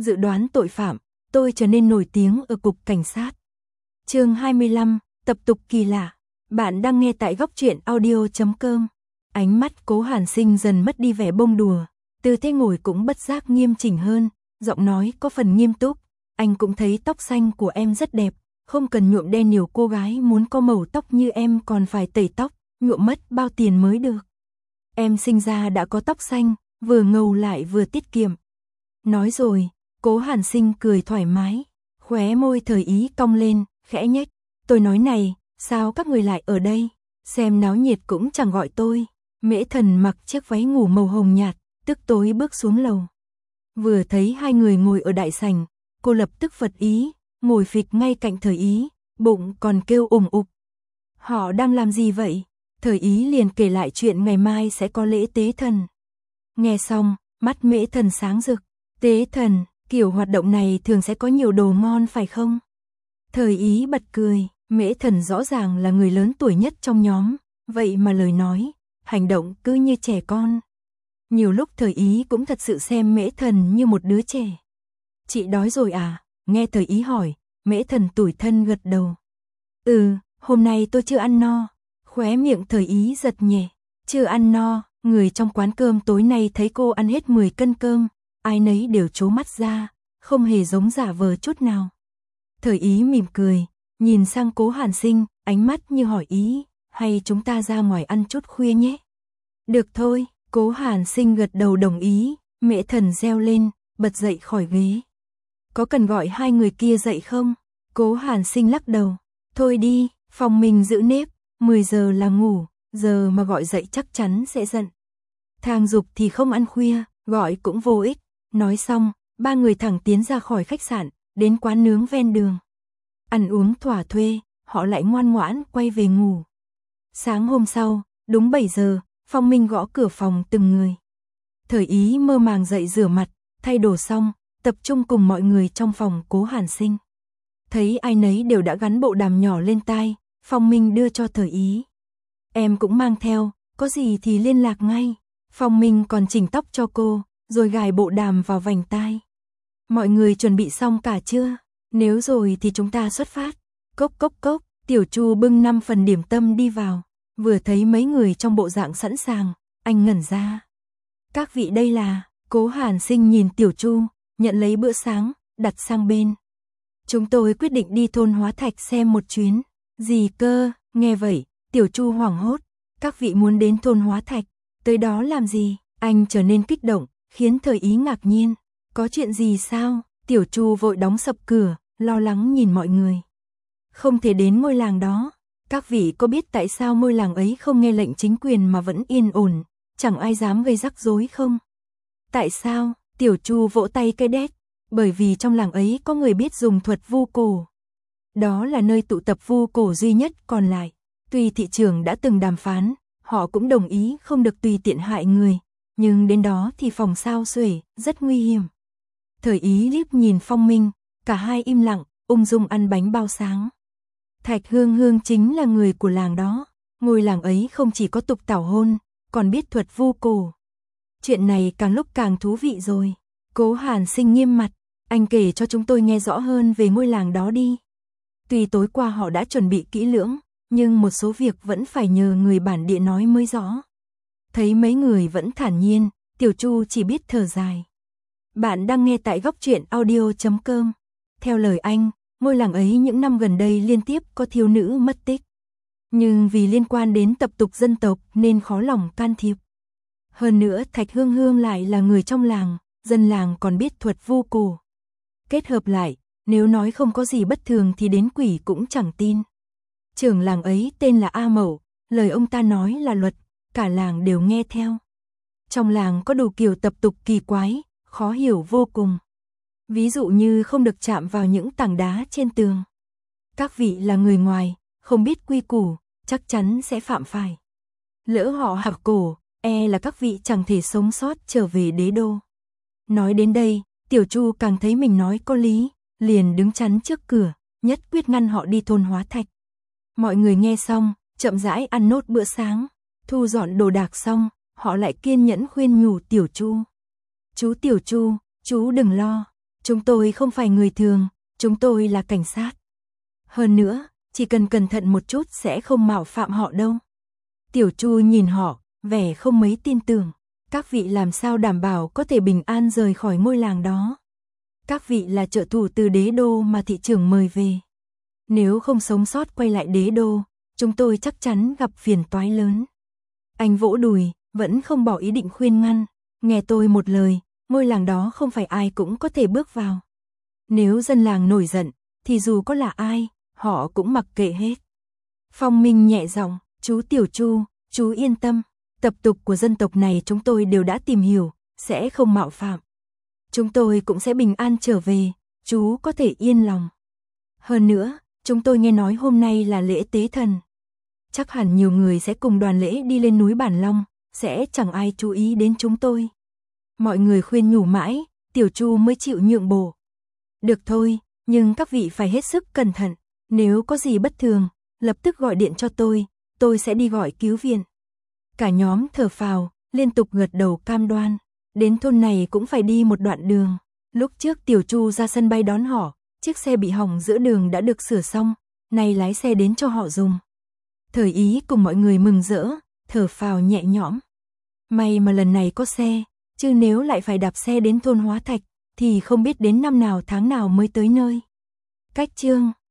dự đoán tội phạm, tôi trở nên nổi tiếng ở cục cảnh sát. Chương 25, tập tục kỳ lạ. Bạn đang nghe tại góc truyện audio.com. Ánh mắt Cố Hàn Sinh dần mất đi vẻ bông đùa, tư thế ngồi cũng bất giác nghiêm chỉnh hơn, giọng nói có phần nghiêm túc. Anh cũng thấy tóc xanh của em rất đẹp, không cần nhuộm đen nhiều, cô gái muốn có màu tóc như em còn phải tẩy tóc, nhuộm mất bao tiền mới được. Em sinh ra đã có tóc xanh, vừa ngầu lại vừa tiết kiệm. Nói rồi, Cố Hàn Sinh cười thoải mái, khóe môi Thời Ý cong lên, khẽ nhếch. Tôi nói này, sao các người lại ở đây? Xem náo nhiệt cũng chẳng gọi tôi. Mễ Thần mặc chiếc váy ngủ màu hồng nhạt, tức tối bước xuống lầu. Vừa thấy hai người ngồi ở đại sảnh, cô lập tức phật ý, ngồi phịch ngay cạnh Thời Ý, bụng còn kêu ủng ục. Họ đang làm gì vậy? Thời Ý liền kể lại chuyện ngày mai sẽ có lễ tế thần. Nghe xong, mắt Mễ Thần sáng rực. Tế thần, kiểu hoạt động này thường sẽ có nhiều đồ ngon phải không? Thời Ý bật cười, Mễ Thần rõ ràng là người lớn tuổi nhất trong nhóm, vậy mà lời nói, hành động cứ như trẻ con. Nhiều lúc Thời Ý cũng thật sự xem Mễ Thần như một đứa trẻ. Chị đói rồi à? Nghe Thời Ý hỏi, Mễ Thần tủi thân gật đầu. Hôm nay tôi chưa ăn no. Khóe miệng Thời Ý giật nhẹ. Chưa ăn no, người trong quán cơm tối nay thấy cô ăn hết 10 cân cơm, ai nấy đều trố mắt ra, không hề giống giả vờ chút nào. Thời Ý mỉm cười, nhìn sang Cố Hàn Sinh, ánh mắt như hỏi ý, hay chúng ta ra ngoài ăn chút khuya nhé? Được thôi, Cố Hàn Sinh gật đầu đồng ý, Mễ Thần reo lên, bật dậy khỏi ghế. Có cần gọi hai người kia dậy không? Cố Hàn Sinh lắc đầu, thôi đi, phòng mình giữ nếp, 10 giờ là ngủ, giờ mà gọi dậy chắc chắn sẽ giận. Thang Dục thì không ăn khuya, gọi cũng vô ích. Nói xong, ba người thẳng tiến ra khỏi khách sạn, đến quán nướng ven đường. Ăn uống thỏa thuê, họ lại ngoan ngoãn quay về ngủ. Sáng hôm sau, đúng 7 giờ, Phong Minh gõ cửa phòng từng người. Thời Ý mơ màng dậy rửa mặt, thay đồ xong, tập trung cùng mọi người trong phòng Cố Hàn Sinh. Thấy ai nấy đều đã gắn bộ đàm nhỏ lên tai, Phong Minh đưa cho Thời Ý. Em cũng mang theo, có gì thì liên lạc ngay. Phong Minh còn chỉnh tóc cho cô, rồi gài bộ đàm vào vành tai. Mọi người chuẩn bị xong cả chưa? Nếu rồi thì chúng ta xuất phát. Cốc cốc cốc, Tiểu Chu bưng 5 phần điểm tâm đi vào. Vừa thấy mấy người trong bộ dạng sẵn sàng, anh ngẩn ra. Các vị đây là... Cố Hàn Sinh nhìn Tiểu Chu, nhận lấy bữa sáng, đặt sang bên. Chúng tôi quyết định đi thôn Hóa Thạch xem một chuyến. Gì cơ? Nghe vậy, Tiểu Chu hoảng hốt. Các vị muốn đến thôn Hóa Thạch, tới đó làm gì? Anh trở nên kích động, khiến Thời Ý ngạc nhiên. Có chuyện gì sao? Tiểu Chu vội đóng sập cửa, lo lắng nhìn mọi người. Không thể đến ngôi làng đó. Các vị có biết tại sao ngôi làng ấy không nghe lệnh chính quyền mà vẫn yên ổn, chẳng ai dám gây rắc rối không? Tại sao? Tiểu Chu vỗ tay cái đét. Bởi vì trong làng ấy có người biết dùng thuật vu cổ. Đó là nơi tụ tập vu cổ duy nhất còn lại. Tuy thị trưởng đã từng đàm phán, họ cũng đồng ý không được tùy tiện hại người, nhưng đến đó thì phòng sao xuể, rất nguy hiểm. Thời Ý liếc nhìn Phong Minh, cả hai im lặng, ung dung ăn bánh bao sáng. Thạch Hương Hương chính là người của làng đó, ngôi làng ấy không chỉ có tục tảo hôn, còn biết thuật vu cổ. Chuyện này càng lúc càng thú vị rồi. Cố Hàn Sinh nghiêm mặt, anh kể cho chúng tôi nghe rõ hơn về ngôi làng đó đi. Tuy tối qua họ đã chuẩn bị kỹ lưỡng, nhưng một số việc vẫn phải nhờ người bản địa nói mới rõ. Thấy mấy người vẫn thản nhiên, Tiểu Chu chỉ biết thở dài. Bạn đang nghe tại góc truyện audio.com. Theo lời anh, ngôi làng ấy những năm gần đây liên tiếp có thiếu nữ mất tích. Nhưng vì liên quan đến tập tục dân tộc nên khó lòng can thiệp. Hơn nữa Thạch Hương Hương lại là người trong làng, dân làng còn biết thuật vu cổ. Kết hợp lại, nếu nói không có gì bất thường thì đến quỷ cũng chẳng tin. Trưởng làng ấy tên là A Mậu, lời ông ta nói là luật, cả làng đều nghe theo. Trong làng có đủ kiểu tập tục kỳ quái, khó hiểu vô cùng. Ví dụ như không được chạm vào những tảng đá trên tường. Các vị là người ngoài, không biết quy củ, chắc chắn sẽ phạm phải. Lỡ họ hạc cổ, là các vị chẳng thể sống sót trở về đế đô. Nói đến đây, Tiểu Chu càng thấy mình nói có lý, liền đứng chắn trước cửa, nhất quyết ngăn họ đi thôn Hóa Thạch. Mọi người nghe xong, chậm rãi ăn nốt bữa sáng, thu dọn đồ đạc xong, họ lại kiên nhẫn khuyên nhủ Tiểu Chu. Chú Tiểu Chu, chú đừng lo, Chúng tôi không phải người thường, chúng tôi là cảnh sát. Hơn nữa, chỉ cần cẩn thận một chút sẽ không mạo phạm họ đâu. Tiểu Chu nhìn họ, vẻ không mấy tin tưởng. Các vị làm sao đảm bảo có thể bình an rời khỏi ngôi làng đó? Các vị là trợ thủ từ đế đô mà thị trưởng mời về. Nếu không sống sót quay lại đế đô, chúng tôi chắc chắn gặp phiền toái lớn. Anh vỗ đùi, vẫn không bỏ ý định khuyên ngăn. Nghe tôi một lời, ngôi làng đó không phải ai cũng có thể bước vào. Nếu dân làng nổi giận, thì dù có là ai, họ cũng mặc kệ hết. Phong Minh nhẹ giọng, chú Tiểu Chu, chú yên tâm. Tập tục của dân tộc này chúng tôi đều đã tìm hiểu, sẽ không mạo phạm. Chúng tôi cũng sẽ bình an trở về, chú có thể yên lòng. Hơn nữa, chúng tôi nghe nói hôm nay là lễ tế thần. Chắc hẳn nhiều người sẽ cùng đoàn lễ đi lên núi Bản Long, sẽ chẳng ai chú ý đến chúng tôi. Mọi người khuyên nhủ mãi, Tiểu Chu mới chịu nhượng bộ. Được thôi, nhưng các vị phải hết sức cẩn thận, nếu có gì bất thường, lập tức gọi điện cho tôi sẽ đi gọi cứu viện. Cả nhóm thở phào, liên tục gật đầu cam đoan. Đến thôn này cũng phải đi một đoạn đường. Lúc trước Tiểu Chu ra sân bay đón họ, chiếc xe bị hỏng giữa đường đã được sửa xong, nay lái xe đến cho họ dùng. Thời Ý cùng mọi người mừng rỡ, thở phào nhẹ nhõm. May mà lần này có xe, chứ nếu lại phải đạp xe đến thôn Hóa Thạch, thì không biết đến năm nào tháng nào mới tới nơi. Cách chương